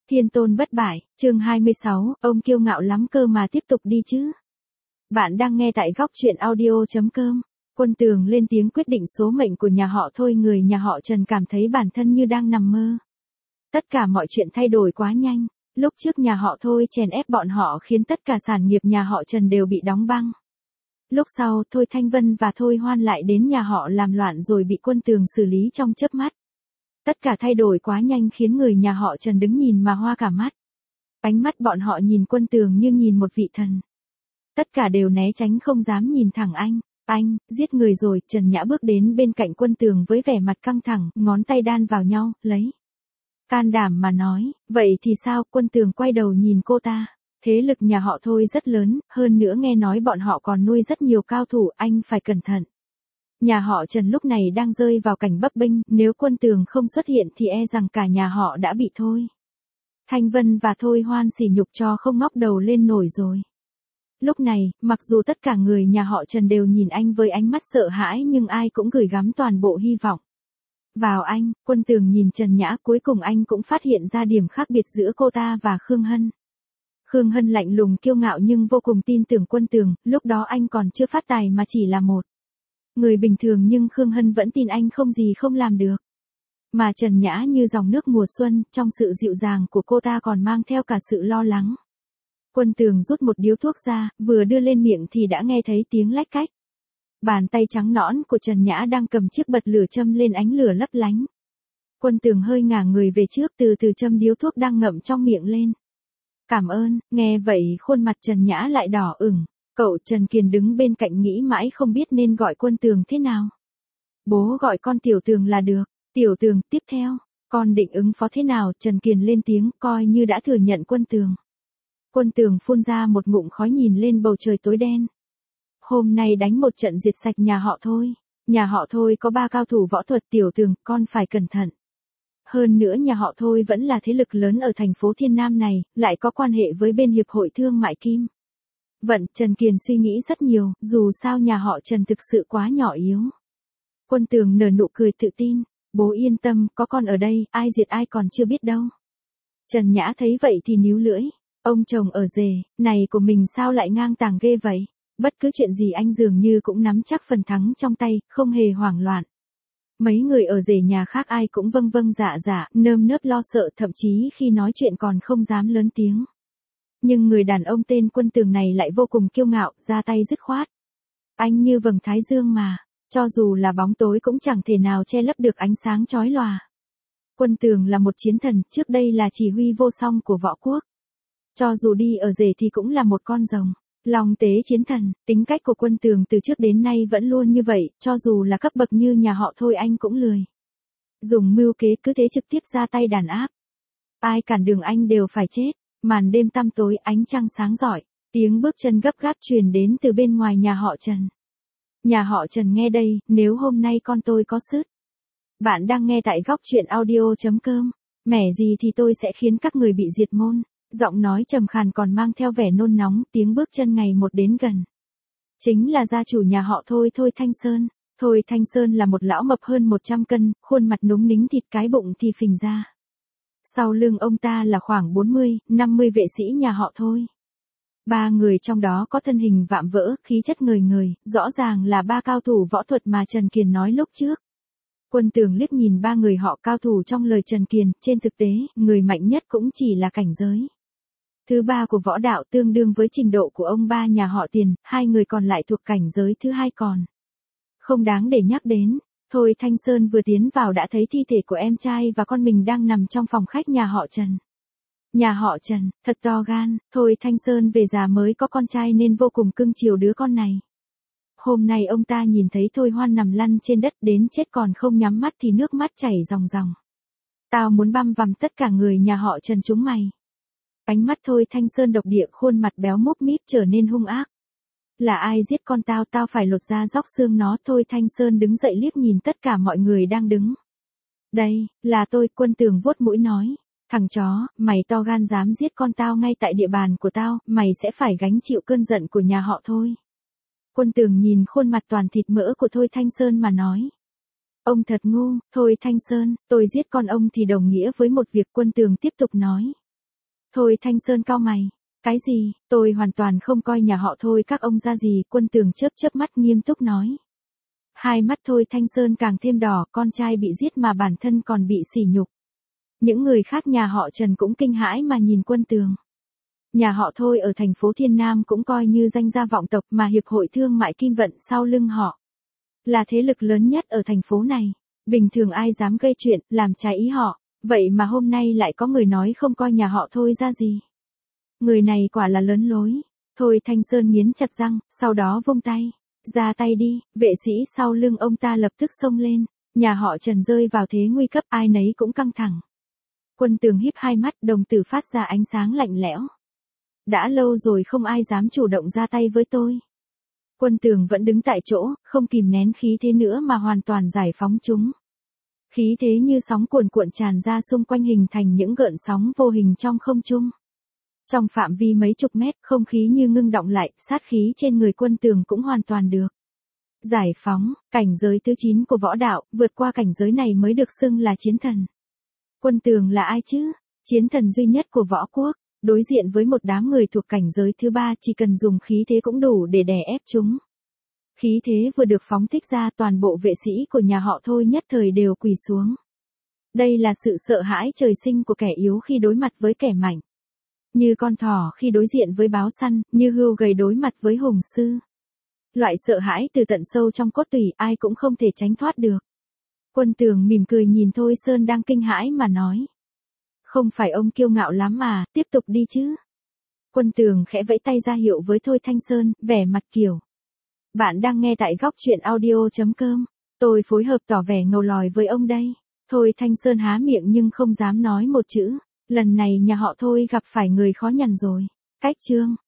Thiên tôn bất bại, chương 26, ông kiêu ngạo lắm cơ mà tiếp tục đi chứ. Bạn đang nghe tại góc truyện audio.com. Quân Tường lên tiếng quyết định số mệnh của nhà họ Thôi. Người nhà họ Trần cảm thấy bản thân như đang nằm mơ. Tất cả mọi chuyện thay đổi quá nhanh. Lúc trước nhà họ Thôi chèn ép bọn họ khiến tất cả sản nghiệp nhà họ Trần đều bị đóng băng. Lúc sau, Thôi Thanh Vân và Thôi Hoan lại đến nhà họ làm loạn rồi bị Quân Tường xử lý trong chớp mắt. Tất cả thay đổi quá nhanh khiến người nhà họ Trần đứng nhìn mà hoa cả mắt. Ánh mắt bọn họ nhìn Quân Tường như nhìn một vị thần. Tất cả đều né tránh không dám nhìn thẳng anh. Anh, giết người rồi. Trần Nhã bước đến bên cạnh Quân Tường với vẻ mặt căng thẳng, ngón tay đan vào nhau, lấy can đảm mà nói, vậy thì sao? Quân Tường quay đầu nhìn cô ta. Thế lực nhà họ Thôi rất lớn, hơn nữa nghe nói bọn họ còn nuôi rất nhiều cao thủ, anh phải cẩn thận. Nhà họ Trần lúc này đang rơi vào cảnh bấp bênh, nếu Quân Tường không xuất hiện thì e rằng cả nhà họ đã bị Thôi Thanh Vân và Thôi Hoan sỉ nhục cho không ngóc đầu lên nổi rồi. Lúc này, mặc dù tất cả người nhà họ Trần đều nhìn anh với ánh mắt sợ hãi nhưng ai cũng gửi gắm toàn bộ hy vọng vào anh. Quân Tường nhìn Trần Nhã, cuối cùng anh cũng phát hiện ra điểm khác biệt giữa cô ta và Khương Hân. Khương Hân lạnh lùng kiêu ngạo nhưng vô cùng tin tưởng Quân Tường, lúc đó anh còn chưa phát tài mà chỉ là một người bình thường, nhưng Khương Hân vẫn tin anh không gì không làm được. Mà Trần Nhã như dòng nước mùa xuân, trong sự dịu dàng của cô ta còn mang theo cả sự lo lắng. Quân Tường rút một điếu thuốc ra, vừa đưa lên miệng thì đã nghe thấy tiếng lách cách. Bàn tay trắng nõn của Trần Nhã đang cầm chiếc bật lửa châm lên ánh lửa lấp lánh. Quân Tường hơi ngả người về trước, từ từ châm điếu thuốc đang ngậm trong miệng lên. Cảm ơn. Nghe vậy khuôn mặt Trần Nhã lại đỏ ửng. Cậu Trần Kiền đứng bên cạnh nghĩ mãi không biết nên gọi Quân Tường thế nào. Bố gọi con Tiểu Tường là được. Tiểu Tường, tiếp theo, con định ứng phó thế nào? Trần Kiền lên tiếng, coi như đã thừa nhận Quân Tường. Quân Tường phun ra một ngụm khói nhìn lên bầu trời tối đen. Hôm nay đánh một trận diệt sạch nhà họ Thôi. Nhà họ Thôi có 3 cao thủ võ thuật. Tiểu Tường, con phải cẩn thận. Hơn nữa nhà họ Thôi vẫn là thế lực lớn ở thành phố Thiên Nam này, lại có quan hệ với bên Hiệp hội Thương mại Kim Vận. Trần Kiền suy nghĩ rất nhiều, dù sao nhà họ Trần thực sự quá nhỏ yếu. Quân Tường nở nụ cười tự tin. Bố yên tâm, có con ở đây, ai diệt ai còn chưa biết đâu. Trần Nhã thấy vậy thì níu lưỡi. Ông chồng ở rể, này của mình sao lại ngang tàng ghê vậy? Bất cứ chuyện gì anh dường như cũng nắm chắc phần thắng trong tay, không hề hoảng loạn. Mấy người ở rể nhà khác ai cũng vâng vâng dạ dạ, nơm nớp lo sợ, thậm chí khi nói chuyện còn không dám lớn tiếng. Nhưng người đàn ông tên Quân Tường này lại vô cùng kiêu ngạo, ra tay dứt khoát. Anh như vầng thái dương mà, cho dù là bóng tối cũng chẳng thể nào che lấp được ánh sáng chói lòa. Quân Tường là một chiến thần, trước đây là chỉ huy vô song của võ quốc. Cho dù đi ở rể thì cũng là một con rồng. Long tế chiến thần, tính cách của Quân Tường từ trước đến nay vẫn luôn như vậy, cho dù là cấp bậc như nhà họ Thôi anh cũng lười dùng mưu kế, cứ thế trực tiếp ra tay đàn áp. Ai cản đường anh đều phải chết. Màn đêm tăm tối, ánh trăng sáng rọi, tiếng bước chân gấp gáp truyền đến từ bên ngoài nhà họ Trần. Nhà họ Trần nghe đây, nếu hôm nay con tôi có sứt. Bạn đang nghe tại góc truyện audio.com. Mẻ gì thì tôi sẽ khiến các người bị diệt môn. Giọng nói trầm khàn còn mang theo vẻ nôn nóng, tiếng bước chân ngày một đến gần. Chính là gia chủ nhà họ Thôi, Thôi Thanh Sơn. Thôi Thanh Sơn là một lão mập hơn 100 cân, khuôn mặt núm nính thịt, cái bụng thì phình ra. Sau lưng ông ta là khoảng 40, 50 vệ sĩ nhà họ Thôi. 3 người trong đó có thân hình vạm vỡ, khí chất ngời ngời, rõ ràng là 3 cao thủ võ thuật mà Trần Kiền nói lúc trước. Quân Tường liếc nhìn 3 người họ cao thủ trong lời Trần Kiền, trên thực tế, người mạnh nhất cũng chỉ là cảnh giới thứ 3 của võ đạo, tương đương với trình độ của ông ba nhà họ Tiền, 2 người còn lại thuộc cảnh giới thứ 2 còn không đáng để nhắc đến. Thôi Thanh Sơn vừa tiến vào đã thấy thi thể của em trai và con mình đang nằm trong phòng khách nhà họ Trần. Nhà họ Trần, thật to gan. Thôi Thanh Sơn về già mới có con trai nên vô cùng cưng chiều đứa con này. Hôm nay ông ta nhìn thấy Thôi Hoan nằm lăn trên đất đến chết còn không nhắm mắt thì nước mắt chảy ròng ròng. Tao muốn băm vằm tất cả người nhà họ Trần chúng mày. Ánh mắt Thôi Thanh Sơn độc địa, khuôn mặt béo múp míp trở nên hung ác. Là ai giết con tao, tao phải lột da róc xương nó. Thôi Thanh Sơn đứng dậy liếc nhìn tất cả mọi người đang đứng. Đây, là tôi. Quân Tường vuốt mũi nói. Thằng chó, mày to gan dám giết con tao ngay tại địa bàn của tao, mày sẽ phải gánh chịu cơn giận của nhà họ Thôi. Quân Tường nhìn khuôn mặt toàn thịt mỡ của Thôi Thanh Sơn mà nói. Ông thật ngu. Thôi Thanh Sơn, tôi giết con ông thì đồng nghĩa với một việc. Quân Tường tiếp tục nói. Thôi Thanh Sơn cau mày. Cái gì, tôi hoàn toàn không coi nhà họ Thôi các ông ra gì, Quân Tường chớp chớp mắt nghiêm túc nói. Hai mắt Thôi Thanh Sơn càng thêm đỏ, con trai bị giết mà bản thân còn bị sỉ nhục. Những người khác nhà họ Trần cũng kinh hãi mà nhìn Quân Tường. Nhà họ Thôi ở thành phố Thiên Nam cũng coi như danh gia vọng tộc mà Hiệp hội Thương mại Kim Vận sau lưng họ. Là thế lực lớn nhất ở thành phố này. Bình thường ai dám gây chuyện, làm trái ý họ. Vậy mà hôm nay lại có người nói không coi nhà họ Thôi ra gì. Người này quả là lớn lối. Thôi Thanh Sơn nghiến chặt răng, sau đó vung tay. Ra tay đi, vệ sĩ sau lưng ông ta lập tức xông lên. Nhà họ Trần rơi vào thế nguy cấp, ai nấy cũng căng thẳng. Quân Tường híp hai mắt, đồng tử phát ra ánh sáng lạnh lẽo. Đã lâu rồi không ai dám chủ động ra tay với tôi. Quân Tường vẫn đứng tại chỗ, không kìm nén khí thế nữa mà hoàn toàn giải phóng chúng. Khí thế như sóng cuồn cuộn tràn ra xung quanh hình thành những gợn sóng vô hình trong không trung. Trong phạm vi mấy chục mét, không khí như ngưng đọng lại, sát khí trên người Quân Tường cũng hoàn toàn được giải phóng. Cảnh giới thứ 9 của võ đạo, vượt qua cảnh giới này mới được xưng là chiến thần. Quân Tường là ai chứ? Chiến thần duy nhất của võ quốc. Đối diện với một đám người thuộc cảnh giới thứ 3, chỉ cần dùng khí thế cũng đủ để đè ép chúng. Khí thế vừa được phóng thích ra, toàn bộ vệ sĩ của nhà họ Thôi nhất thời đều quỳ xuống. Đây là sự sợ hãi trời sinh của kẻ yếu khi đối mặt với kẻ mạnh. Như con thỏ khi đối diện với báo săn, như hươu gầy đối mặt với hùng sư. Loại sợ hãi từ tận sâu trong cốt tủy, ai cũng không thể tránh thoát được. Quân Tường mỉm cười nhìn Thôi Sơn đang kinh hãi mà nói. Không phải ông kiêu ngạo lắm mà, tiếp tục đi chứ. Quân Tường khẽ vẫy tay ra hiệu với Thôi Thanh Sơn, vẻ mặt kiểu. Bạn đang nghe tại góc truyện audio.com. Tôi phối hợp tỏ vẻ ngầu lòi với ông đây. Thôi Thanh Sơn há miệng nhưng không dám nói một chữ. Lần này nhà họ Thôi gặp phải người khó nhằn rồi. Cách chương.